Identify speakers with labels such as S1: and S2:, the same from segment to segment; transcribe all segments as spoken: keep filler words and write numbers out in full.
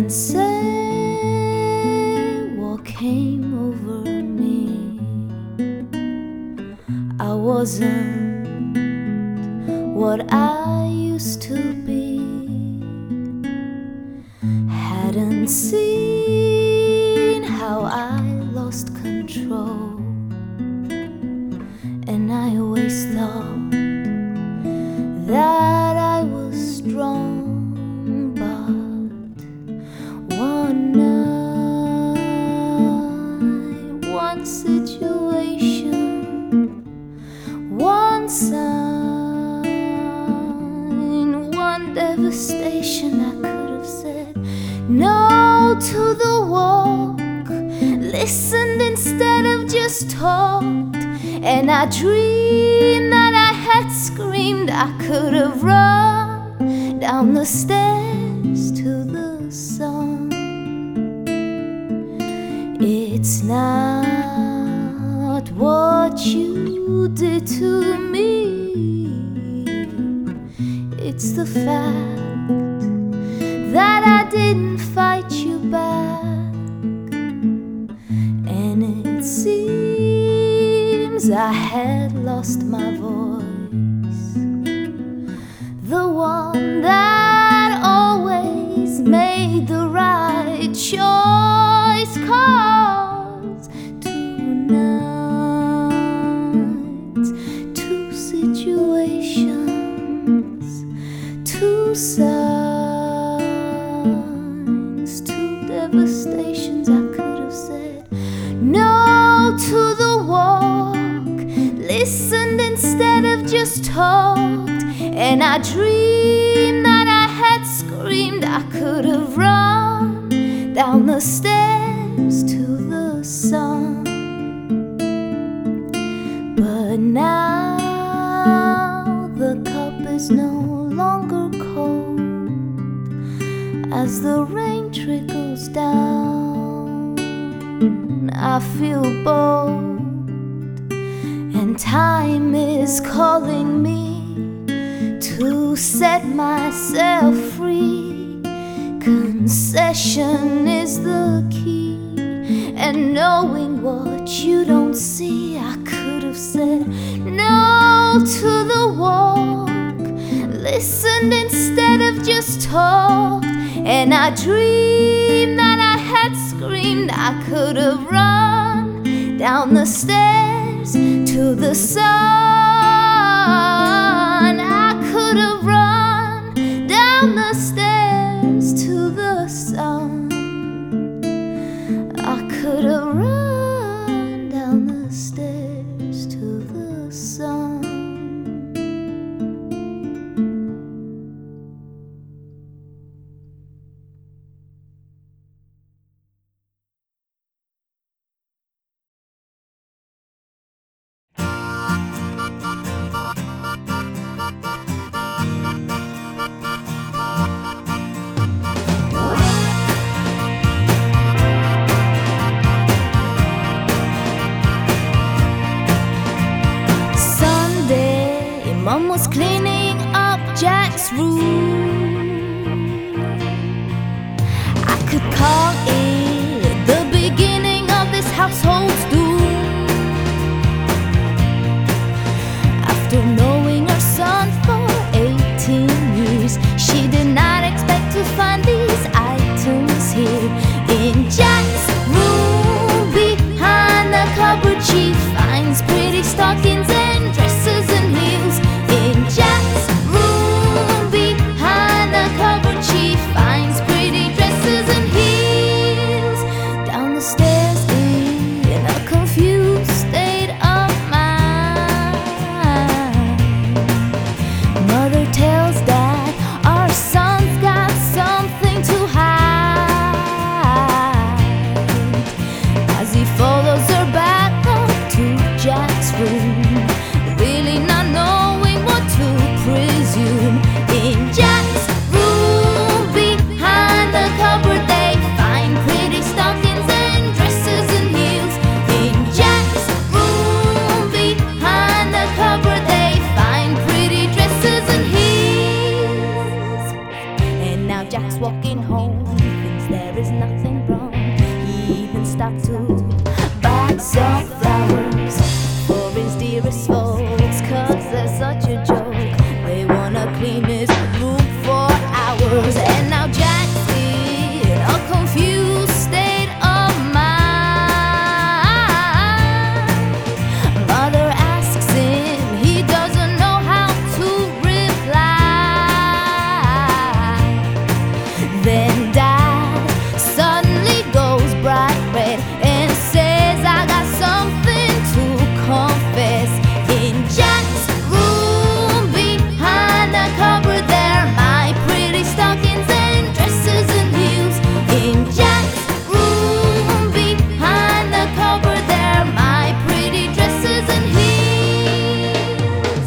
S1: can't say what came over me. I wasn't what I used to be. Hadn't seen how I lost control, and I always thought that I was strong. But one night, one situation, one sign, one devastation, I could have said no to the walk, listened instead of just talked. And I dreamed that I had screamed. I could have run down the stairs to the sun. It's not what you did to me, it's the fact that I didn't fight you back. And it seems I had lost my voice, the one that always made the right choice. 'Cause tonight, two situations, two signs, two devastations, I could have said no to the walk, listened instead of just talked. And I dreamed that I had screamed. I could have run down the stairs to the sun. But now the cup is no longer cold as the rain trickles down. I feel bold, and time is calling me to set myself free. Concession is the key, and knowing what you don't see, I could have said no to the walk, listened instead of just talked. And I dreamed that I had screamed. I could have run down the stairs to the sun. I could have run down the stairs to the sun. I could have run down the stairs to the sun. Mom was cleaning up Jack's room. I could call it the beginning of this household's doom. After knowing her son for eighteen years, she did not expect to find these items here in Jack's room. Behind the cupboard she finds pretty stockings and dresses and heels. In Jack's room, behind the cupboard, she finds pretty dresses and heels. Down the stairs in a confused state of mind, Mother tells Dad our son's got something to hide, as he follows her back up to Jack's room, really not knowing what to presume. In Jack's room, behind the cupboard, they find pretty stockings and dresses and heels. In Jack's room, behind the cupboard, they find pretty dresses and heels. And now Jack's walking home, thinks that nothing wrong. He even stopped to buy some flowers for his dearest folks, cause they're such a joke. They wanna clean his room for hours. And now Jack's in a confused state of mind. Mother asks him, he doesn't know how to reply. Then Dad suddenly goes bright red and says, I got something to confess. In Jack's room behind the cupboard there, my pretty stockings and dresses and heels. In Jack's room behind the cupboard there, my pretty dresses and heels.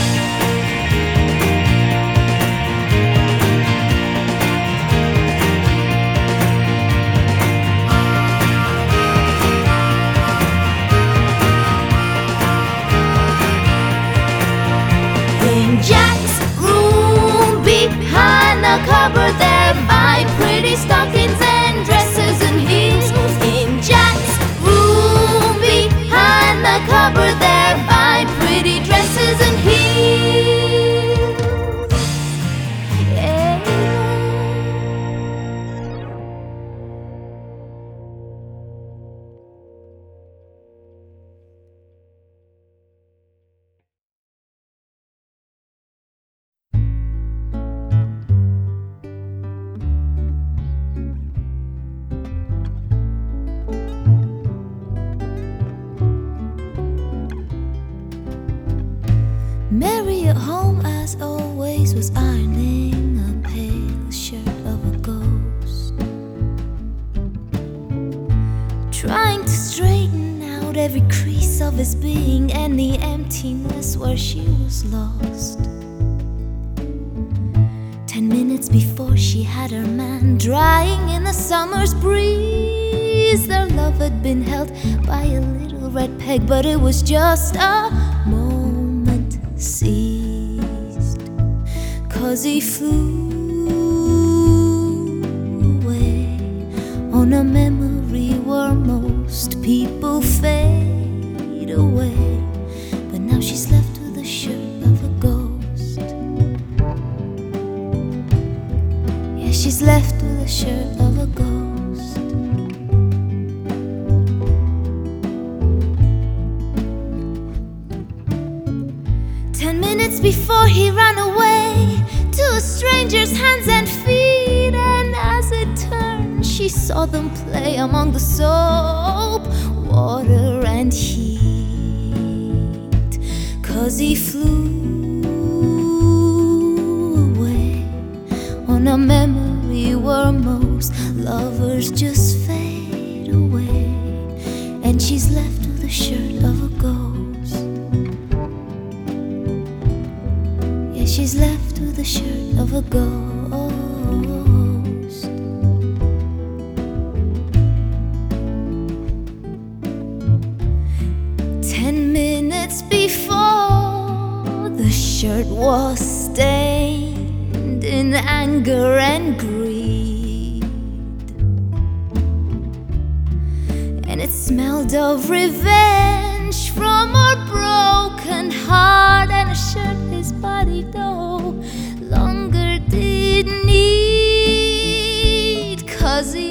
S1: In Jack's room behind the cupboard there, my pretty stockings and dresses and heels. In Jack's room behind the cupboard there, my pretty dresses and heels. Yeah. Mary at home, as always, was ironing a pale shirt of a ghost, trying to straighten out every crease of his being and the emptiness where she was lost. Ten minutes before she had her man drying in the summer's breeze, their love had been held by a little red peg, but it was just a moment seized, 'cause he flew away on a memory where most people fade away. But now she's left with the shirt of a ghost. Yeah, she's left with the shirt of a ghost. Ten minutes before he ran away to a stranger's hands and feet, and as it turned, she saw them play among the soap, water and heat. 'Cause he flew away on a memory where most lovers just fade away, and she's left with the shirt of a ghost. Yeah, she's left with the shirt of a ghost. Ten minutes before, the shirt was stained in anger and greed, and it smelled of revenge from her broken heart, and a shirt his body no longer did need. 'Cause he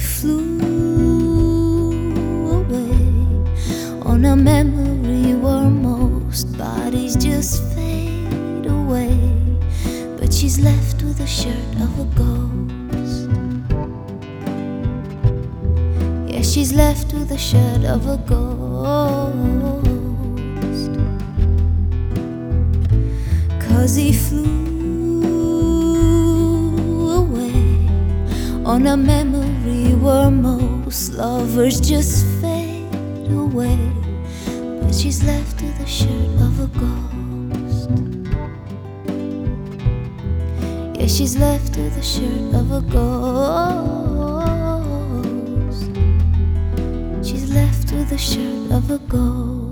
S1: flew away on a memory where most bodies just fade away, but she's left with the shirt of a ghost. Yeah, she's left with the shirt of a ghost. 'Cause he flew away on a memory where most lovers just fade away, but she's left with the shirt of a ghost. Yeah, she's left with the shirt of a ghost. She's left with the shirt of a ghost.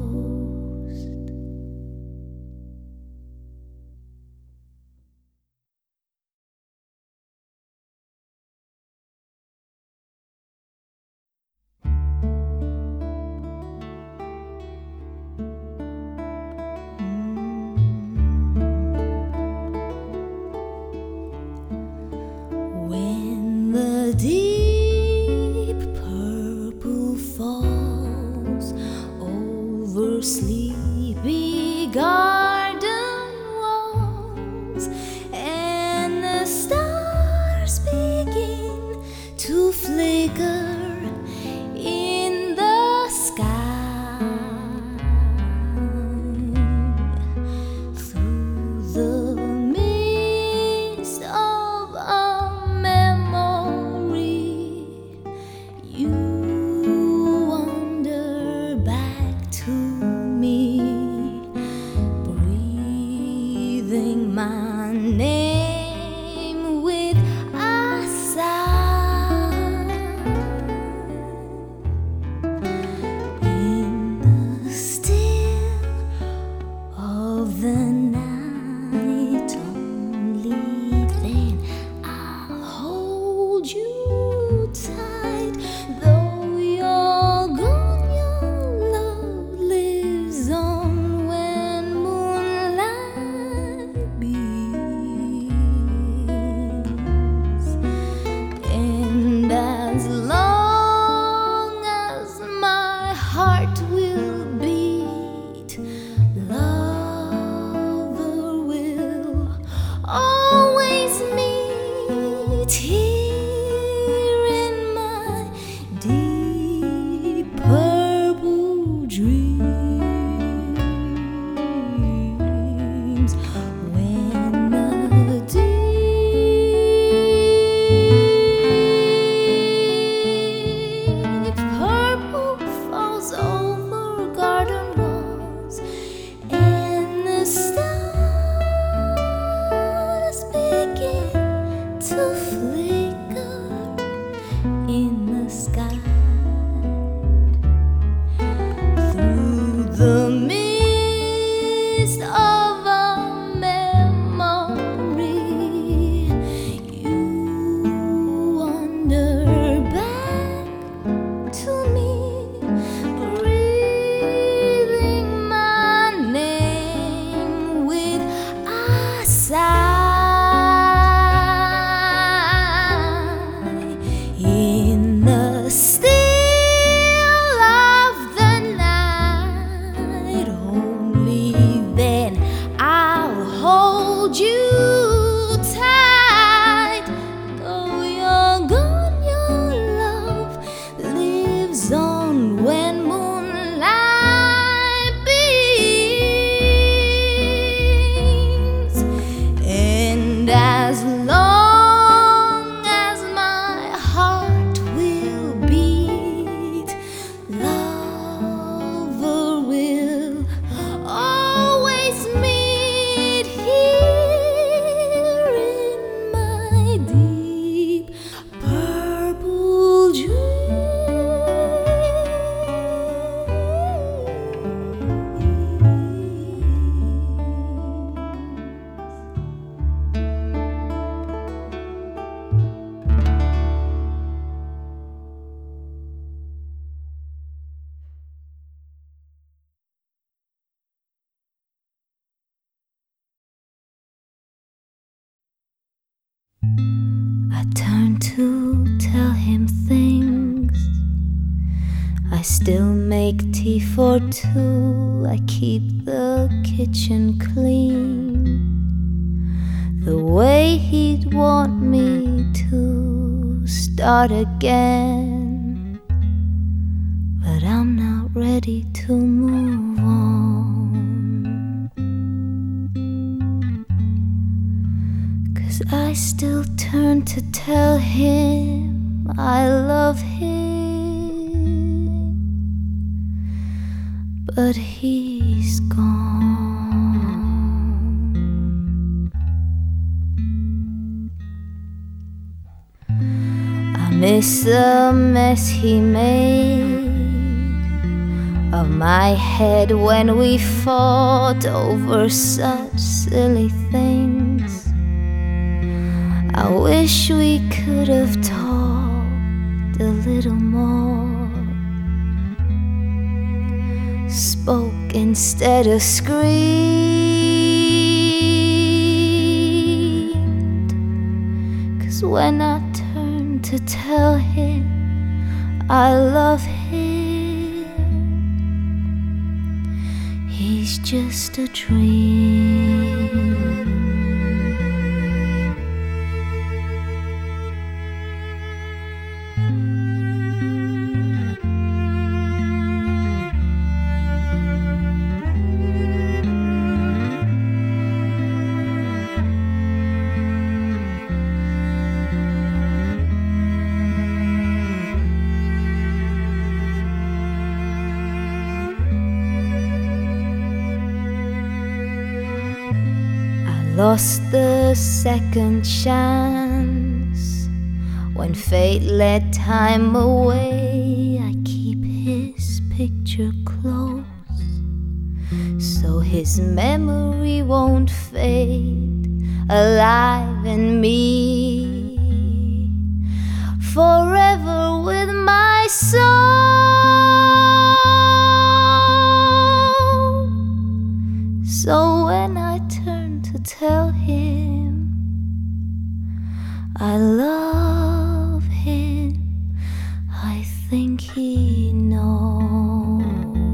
S1: begin to flicker in the sky. Through the mist of a memory, you wander back to me, breathing my name with a sigh. In the still of the night, only then I'll hold you tight. Though you're gone, your love lives on when moonlight beams. And as long as my heart will beat, lover will always meet here in my deep purple dreams. When the deep purple falls over garden walls and the stars begin to flicker in the sky. Through the mist of a memory, you wander back to me, breathing my name with a sigh. In the still of the night, only then I'll hold you tight. Though you're gone, your love lives on when moonlight beams. And as long as my heart will beat, lover will always meet here in my deep purple I turn to tell him things. I still make tea for two. I keep the kitchen clean, the way he'd want me to start again. But I'm not ready to move on, 'cause I still turn to tell him I love him, but he's gone. I miss the mess he made of my head when we fought over such silly things. I wish we could have talked a little more, spoke instead of screamed. 'Cause when I turned to tell him I love him, he's just a dream. lost the second chance. When fate led time away, I keep his picture close, so his memory won't fade, alive in me, forever with my soul. So when I turn to tell him I love him, I think he knows.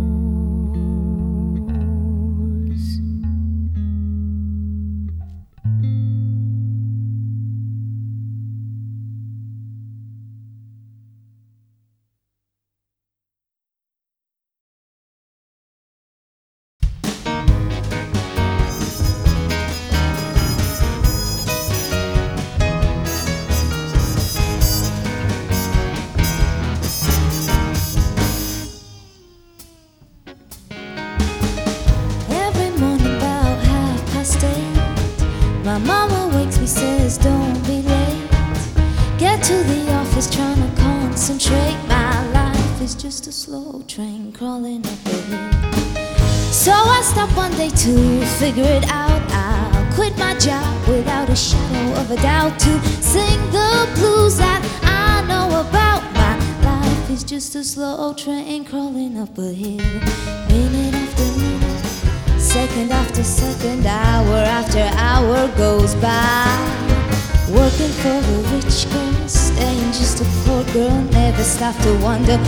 S1: My mama wakes me, says don't be late. Get to the office, trying to concentrate. My life is just a slow train crawling up the hill. So I stop one day to figure it out. I'll quit my job without a shadow of a doubt, to sing the blues that I know about. My life is just a slow train crawling up a hill. Minute after minute, second after second, hour after hour goes by. Working for a rich girl, staying just a poor girl, never stop to wonder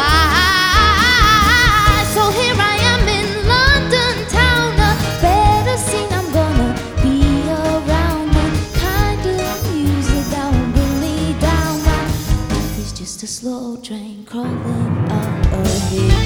S1: why. So here I am in London town, a better scene I'm gonna be around. The kind of music that won't bring me down. My life is just a slow train crawling up a hill.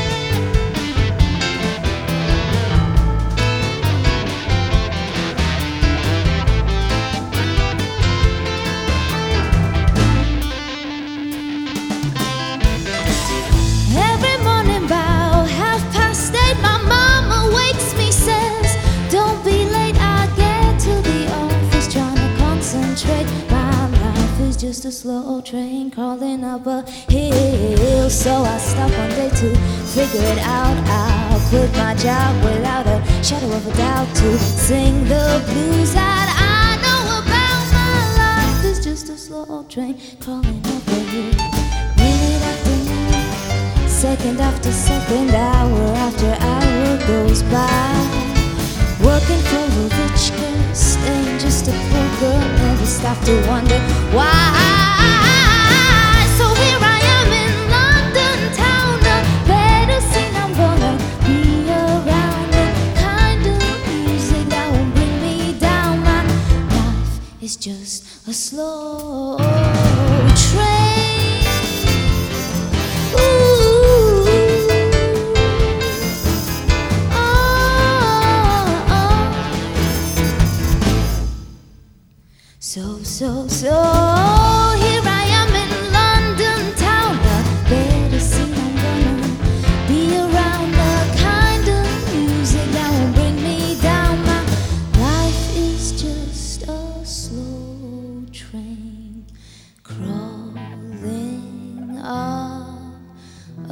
S1: Just a slow train crawling up a hill. So I stop one day to figure it out. I'll quit my job without a shadow of a doubt, to sing the blues that I know about. My life is just a slow train crawling up a hill. Minute after minute, second after second, hour after hour goes by. Working for a rich girl, staying just a poor girl, never stop to wonder why. So here I am in London town, a better scene I'm gonna be around. The kind of music that won't bring me down. My life is just a slow train. Ooh. So, so, so, here I am in London town, a better scene I'm gonna be around. The kind of music that won't bring me down. My life is just a slow train crawling up a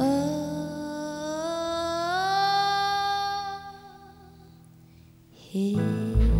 S1: hill.